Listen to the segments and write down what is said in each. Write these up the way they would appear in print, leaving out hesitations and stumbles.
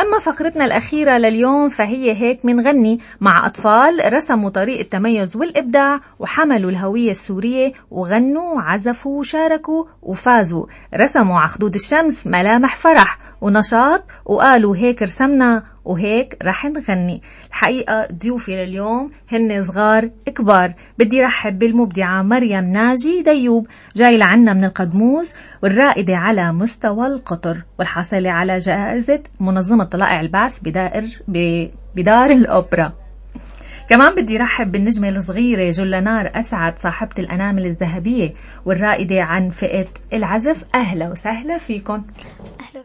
أما فقرتنا الأخيرة لليوم فهي هيك منغني مع أطفال رسموا طريق التميز والإبداع وحملوا الهوية السورية وغنوا وعزفوا وشاركوا وفازوا. رسموا على خدود الشمس ملامح فرح ونشاط وقالوا هيك رسمنا وهيك رح نغني. الحقيقة ضيوفي لليوم هن صغار كبار. بدي رحب بالمبدعة مريم ناجي ديوب، جاي لعنا من القدموس والرائدة على مستوى القطر والحاصلة على جائزة منظمة طلائع البعث بدار الأوبرا. كمان بدي رحب بالنجمة الصغيرة جلنار أسعد صاحبة الأنامل الذهبية والرائدة عن فئة العزف. أهلا وسهلا فيكم. أهلا.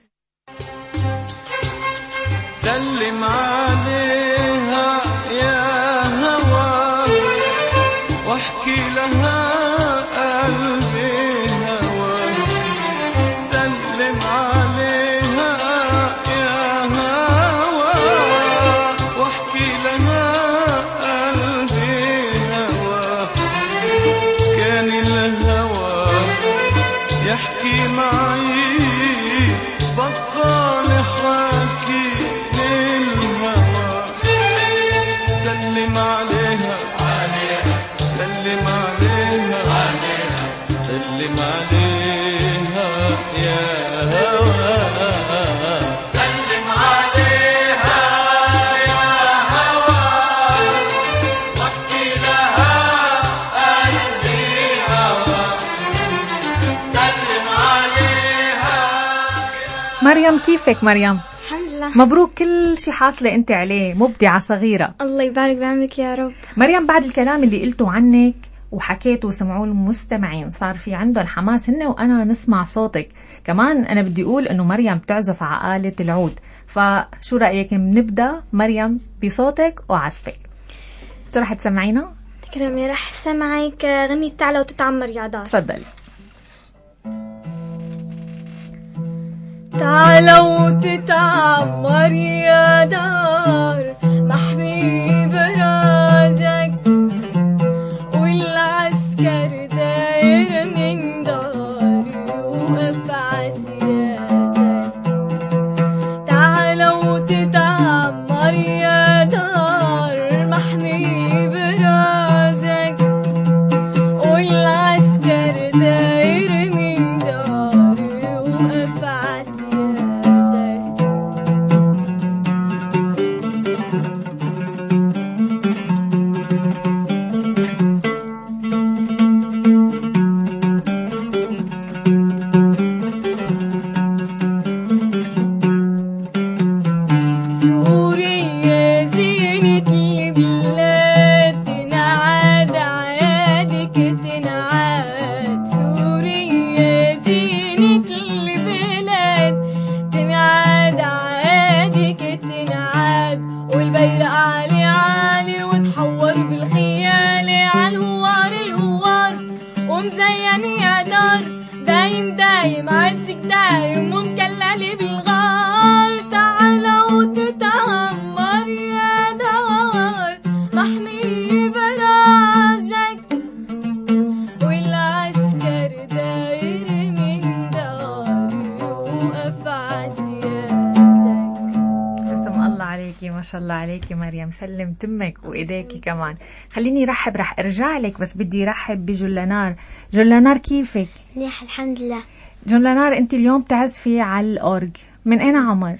سلم عليها يا هوا واحكي لها قلبي هوا. سلم عليها يا هوا واحكي لها قلبي هوا. كان الهوا يحكي معي بطل حكي للهوى. سلم عليها سلم عليها سلم عليها يا هوى. سلم عليها يا هوى واحكي لها قلبي هوى. سلم عليها. مريم كيفك مريم؟ الحمد لله. مبروك كل شي حاصلة انت عليه، مبدعة صغيرة. الله يبارك بعمرك يا رب. مريم بعد الكلام اللي قلته عنك وحكيته وسمعوه المستمعين صار في عندهم حماس هن وانا نسمع صوتك. كمان انا بدي اقول انه مريم تعزف على آلة العود، فشو رأيك نبدأ مريم بصوتك وعزفك؟ شو رح تسمعينا؟ تكرمي. رح سمعك غني تعالى وتتعمر يا دار. تفضلي. تعالى وتتعمر يا دار محمي براجك والعسكر داير من داري وقف عسياجك. تعالى وتتعمر يا دار محمي براجك والعسكر داير من داري وقف عسياجك. ما شاء الله عليكي مريم، سلم تمك وإيديكي كمان. خليني رح أرجع لك، بس بدي رحب بجلنار. جلنار كيفك؟ منيح الحمد لله. جلنار أنت اليوم تعزفي على الأورج، من أين عمر؟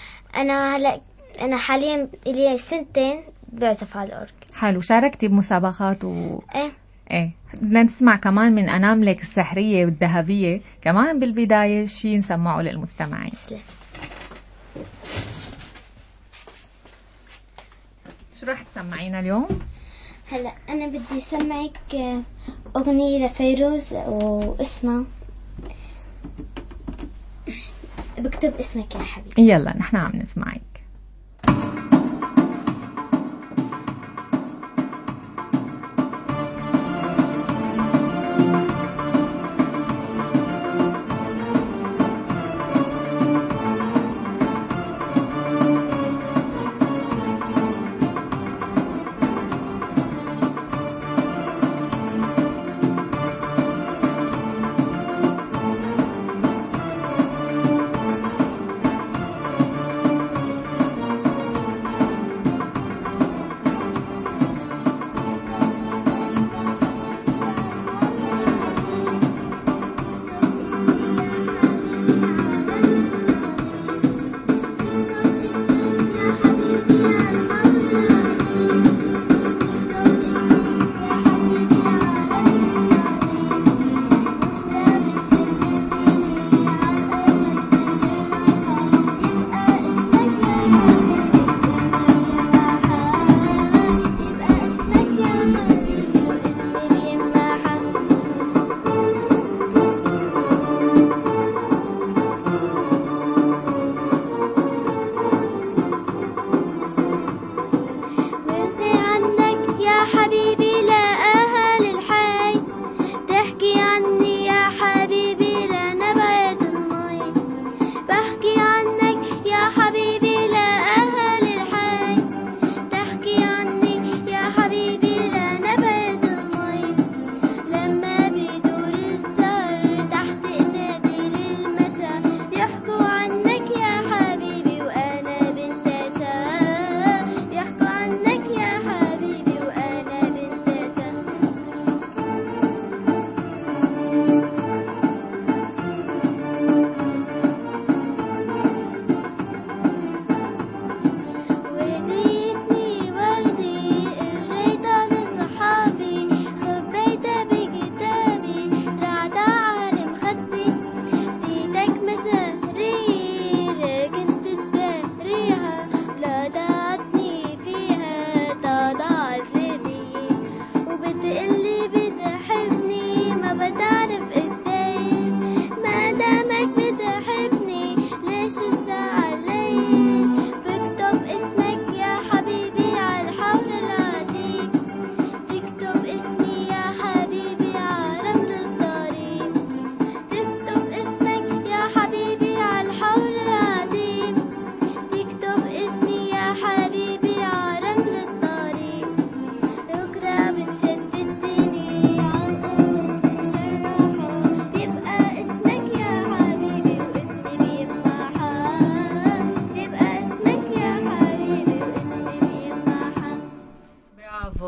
أنا حاليا لي 2 سنين بعزف على الأورج. حلو. شاركتي بمسابقات إيه بدنا نسمع كمان من أناملك السحرية والذهبية كمان بالبداية شي نسمعه للمستمعين. شو راح تسمعينا اليوم؟ هلا أنا بدي سمعك أغنية لفيروز واسمها بكتب اسمك يا حبيبي. يلا نحن عم نسمعك.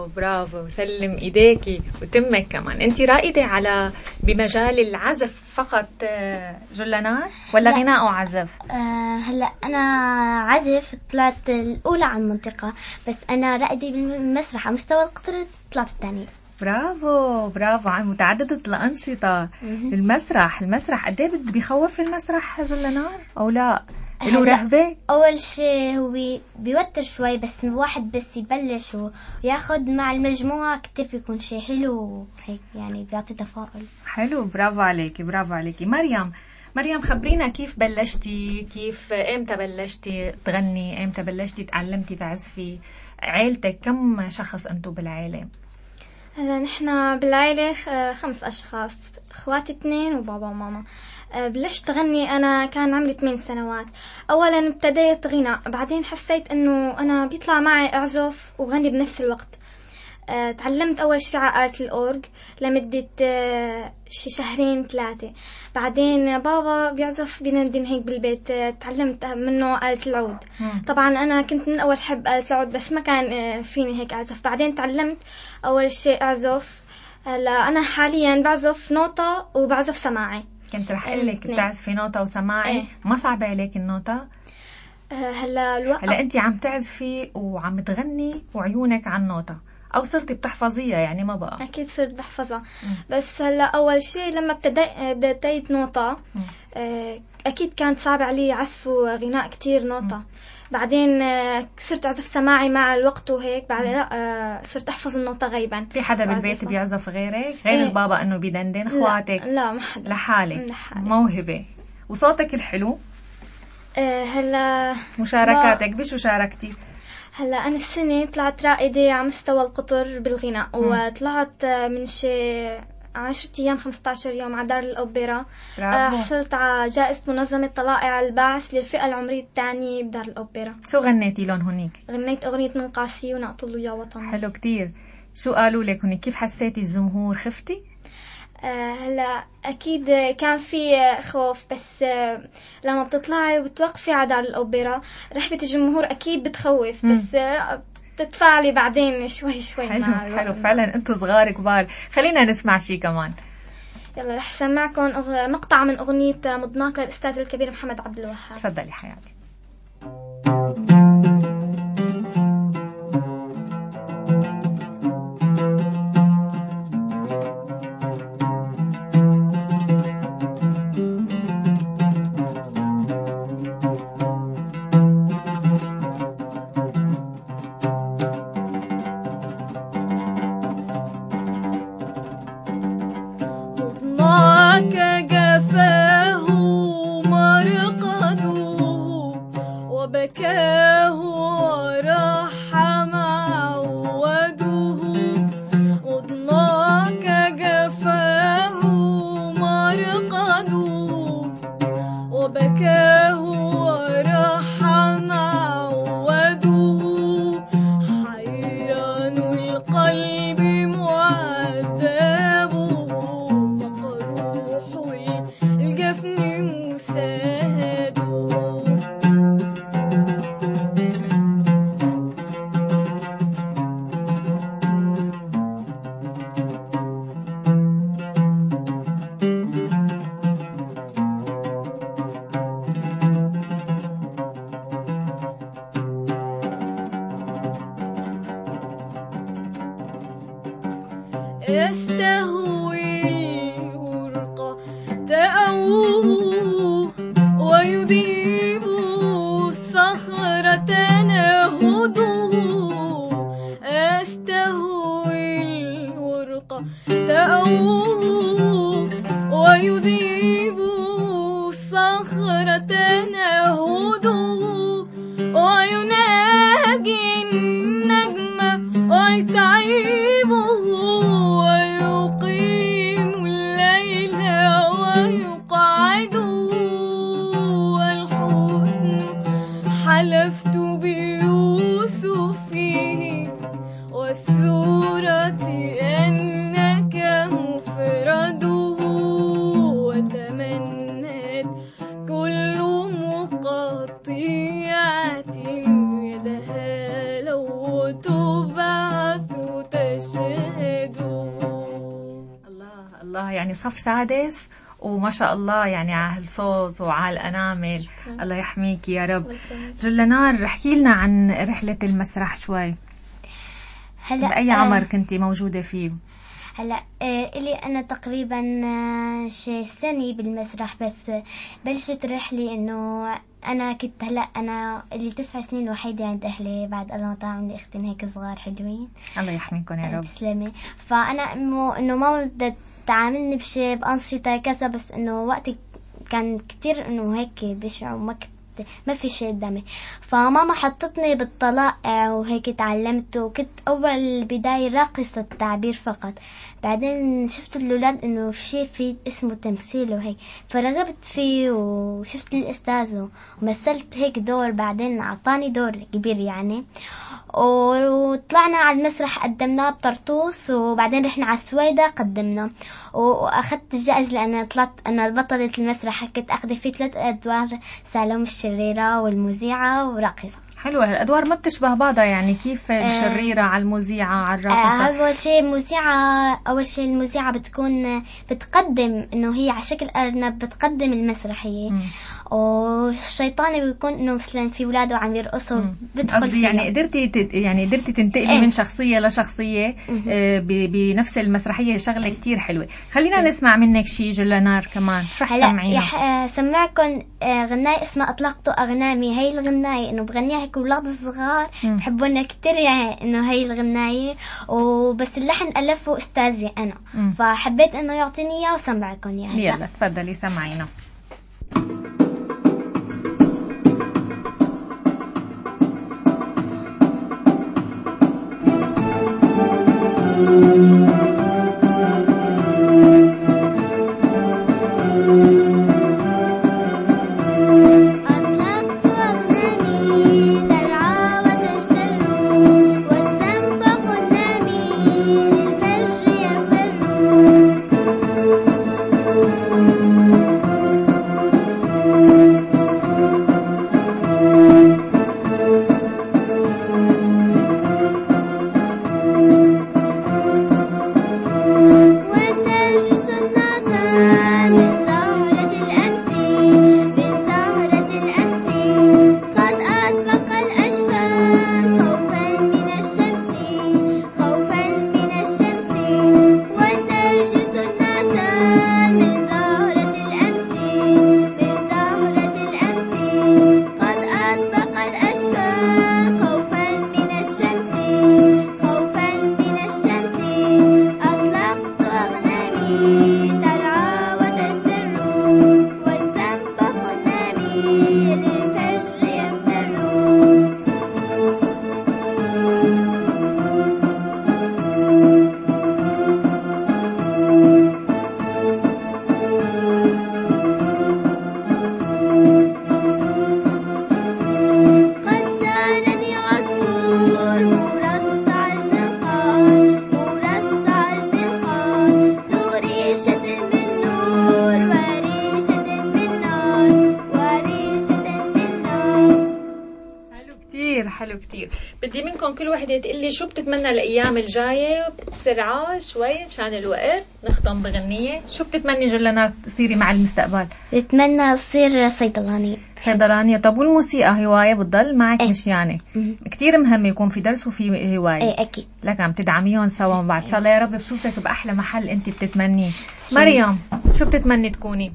برافو، سلم ايديكي وتمك كمان. انت رائدة على بمجال العزف فقط جلنار ولا غناء وعزف؟ هلا انا عزف طلعت الاولى على المنطقه، بس انا رائدة بالمسرح على مستوى القطر طلعت الثانيه. برافو برافو، عن متعددة الأنشطة. المسرح قد ايه بيخوف المسرح جلنار او لا؟ له رهبة؟ اول شيء هو بيوتر شوي، بس الواحد بس يبلش وياخد مع المجموعه كتير بيكون شيء حلو هيك، يعني بيعطي تفاؤل حلو. برافو عليكي برافو عليكي. مريم خبرينا كيف بلشتي، امتى بلشتي تغني، امتى بلشتي تعلمتي تعزفي؟ عيلتك كم شخص انتو بالعيلة؟ هلا نحن بالعيلة 5 أشخاص، اخواتي 2 وبابا وماما. بلشت أغني أنا كان عمري 8 سنوات. أولا ابتديت غناء، بعدين حسيت أنه أنا بيطلع معي أعزف وغني بنفس الوقت. تعلمت أول شيء على آلة الأورج لمدة شي 2-3 بعدين بابا بيعزف بينندن هيك بالبيت، تعلمت منه آلة العود. طبعا أنا كنت من أول حب آلة العود، بس ما كان فيني هيك أعزف. بعدين تعلمت أول شيء أعزف. هلا أنا حاليا بعزف نوتة وبعزف سماعي. كنت رح أقلك بتعزفي نوتة وسماعي. ما صعبة عليك النوتة؟ هلا أنت عم تعزفي وعم تغني وعيونك على النوتة، أو صرتي بتحفظيها؟ يعني ما بقى أكيد صرت بحفظها. بس هلا أول شيء لما ابتديت نوتة أكيد كانت صعب علي عزف وغناء كتير نوتة. بعدين صرت أعزف سماعي مع الوقت وهيك. بعدين صرت أحفظ النوتة غيبا. في حدا بالبيت بيعزف غير البابا إنه بيدندن؟ اخواتك؟ لا ما حدا. لحالك موهبة. وصوتك الحلو. هلا مشاركاتك بشو شاركتي؟ هلا أنا السنة طلعت رائدة على مستوى القطر بالغناء. وطلعت من شي 10 أيام 15 يوم على دار الأوبرا. حصلت على جائزة منظمة طلائع البعث للفئة العمرية الثانية بدار الأوبرا. شو غنيتي لون هنيك؟ غنيت أغنية من قاسي ونقطلوا يا وطن. حلو كتير. شو قالوا لك هنيك؟ كيف حسيتي الجمهور؟ خفتي؟ هلا أكيد كان في خوف، بس لما بتطلعي وبتوقفي على دار الأوبرا رحبة الجمهور أكيد بتخوف، بس تتفاعلي بعدين شوي حلو فعلا. انتوا صغار كبار. خلينا نسمع شي كمان. يلا رح سمعكم مقطع من أغنية مضناك للأستاذ الكبير محمد عبد الوهاب. تفضلي حياتي. يستهوي الورق تأوه ويذيب الصخرة تنهده. يستهوي الورق تأوه ويذيب الصخرة تنهده ويناجي النجم ويتعيبه ويقيم الليل ويقعده. والحسن حلفت بيوسفه والسورة أنك مفرده. وتمنت كل مقطيعة يدها لو تبعث يعني صف سادس، وما شاء الله يعني على الصوت وعلى الأنامل. الله يحميك يا رب. جلنار، احكي لنا عن رحلة المسرح شوي. هلا بأي عمر كنتي موجودة فيه؟ هلا إلي أنا تقريبا شي سنة بالمسرح، بس بلشت رحلي إنه أنا كنت هلا أنا اللي 9 سنين وحيدة عند أهلي، بعد الله طبعا عندي أختين هيك صغار حلوين. الله يحميكم يا رب. تسلمي. فأنا إنه ماما بدها تعاملني بشي بأنشطة كذا، بس إنه وقتي كان كتير إنه هيك بشع وما ما في شيء قدامي، فماما حطتني بالطلائع وهيك تعلمت، وكنت أول بداية راقصة تعبير فقط. بعدين شفت الأولاد إنه شيء في اسمه تمثيل وهيك، فرغبت فيه وشفت الأستاذ ومثلت هيك دور. بعدين أعطاني دور كبير يعني، وطلعنا على المسرح قدمناه بطرطوس، وبعدين رحنا على السويدة قدمنا، وأخذت الجائزة لأن طلعت أنا بطلة المسرح. كنت أخذ فيه 3 أدوار، سالوم الشريرة والمذيعة وراقصة. حلوة الأدوار، ما بتشبه بعضها يعني؟ كيف الشريرة على المذيعة على الراقصة؟ أول شيء المذيعة بتكون بتقدم إنه هي على شكل أرنب، بتقدم المسرحية، والشيطاني بيكون إنه مثلا في ولاده عم يرقصوا بدخل فيها. يعني قدرتي تنتقلي من شخصية لشخصية بنفس المسرحية. شغلة كتير حلوة. خلينا نسمع منك شي جلنار كمان. رح تسمعينا. سمعكم غناية اسمها أطلقت أغنامي. هاي الغناية إنه بغنيها هيك أولاد الصغار بحبونا كتير يعني إنه هاي الغناية، وبس اللحن ألفه أستاذي أنا، فحبيت إنه يعطيني إياه وسمعكم إياه. يلا تفضلي سمعينا. حلو كتير. بدي منكم كل وحدة تقلي شو بتتمنى الأيام الجاية بسرعة شوي مشان الوقت نختم بغنية. شو بتتمني جلنار تصيري مع المستقبل؟ بتمنى أصير صيدلانية. صيدلانية. طب والموسيقى هواية بتضل معك؟ مش يعني كتير مهم يكون في درس وفي هواية؟ ايه أكيد. لك عم تدعميهم سوا بعد. إن شاء الله يا رب بشوفك بأحلى محل أنت بتتمنيه. مريم شو بتتمني تكوني؟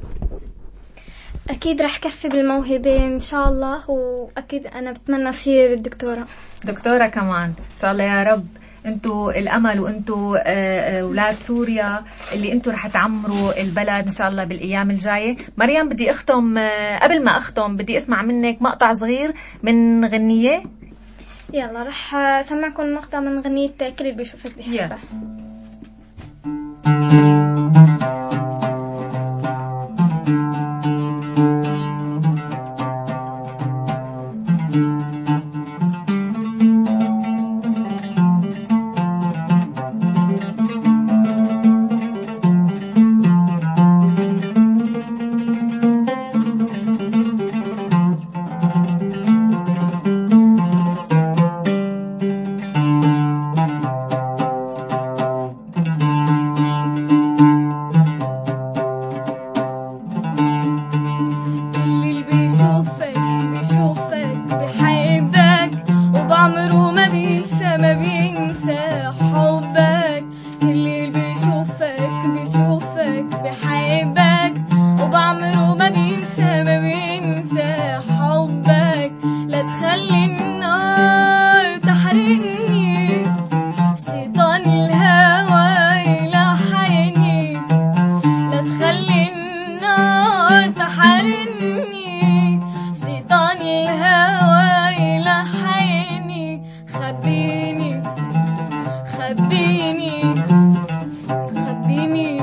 أكيد رح كفي بالموهبة إن شاء الله، وأكيد أنا بتمنى أصير دكتورة كمان إن شاء الله يا رب. انتوا الأمل وانتوا أولاد سوريا اللي انتوا رح تعمروا البلد إن شاء الله بالأيام الجاية. مريم بدي أختم، قبل ما أختم بدي أسمع منك مقطع صغير من غنية. يلا رح سمعكم مقطع من غنية كل اللي بيشوفك بحبه. وبعمره ما بينسى ما بينسى حبك. اللي بيشوفك بحبك وبعمره ما بينسى ما بينسى حبك. لا تخلي النار تحرقني، شيطان الهوى يلحقني. لا تخلي النار تحرقني، شيطان الهوى يلحقني. خبيني خبيني خبيني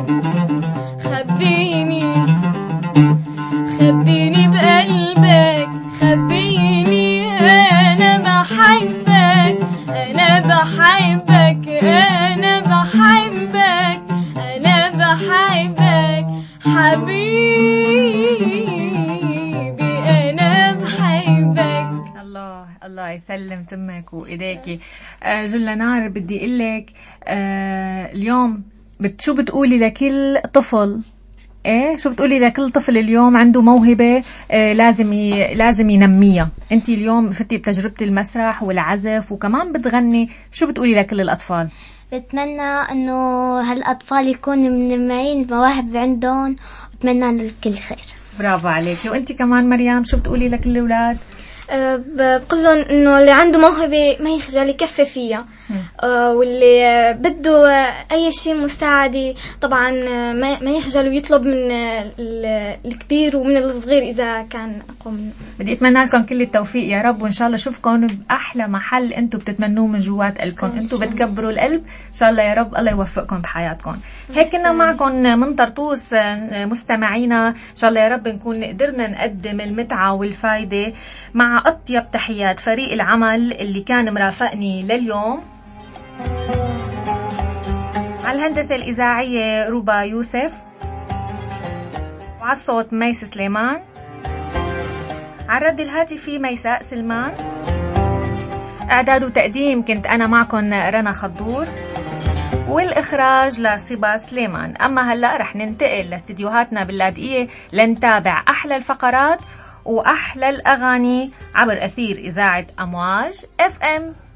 خبيني خبيني بقلبك، خبيني أنا بحبك أنا بحبك أنا بحبك أنا بحبك حبيبي أنا بحبك. الله يسلم تمك وإيديكي. جولانار بدي أقولك اليوم شو بتقولي لكل طفل؟ شو بتقولي لكل طفل اليوم عنده موهبة لازم ينميها؟ انت اليوم فتي بتجربة المسرح والعزف وكمان بتغني، شو بتقولي لكل الأطفال؟ بتمنى انه هالاطفال يكونوا منميين المواهب عندهم، وبتمنى له الكل خير. برافو عليكي. وانت كمان مريم شو بتقولي لكل الأولاد؟ بقول لهم انه اللي عنده موهبه ما يخجل يكفي فيها، واللي بده اي شيء مساعده طبعا ما يخجل ويطلب من الكبير ومن الصغير اذا كان اقوى منه. بدي اتمنى لكم كل التوفيق يا رب، وان شاء الله اشوفكم باحلى محل انتم بتتمنوه من جوات قلبكم. انتم بتكبروا القلب ان شاء الله يا رب. الله يوفقكم بحياتكم. هيك كنا معكم من طرطوس مستمعينا، ان شاء الله يا رب نكون قدرنا نقدم المتعه والفائده مع أطيب تحيات فريق العمل اللي كان مرافقني لليوم. على الهندسة الإذاعية روبا يوسف، وعلى الصوت ميس سليمان، على الرد الهاتفي ميساء سلمان، إعداد وتقديم كنت أنا معكم رنا خضور، والإخراج لصبا سليمان. أما هلأ رح ننتقل لاستديوهاتنا باللاذقية لنتابع أحلى الفقرات وأحلى الأغاني عبر أثير إذاعة أمواج FM.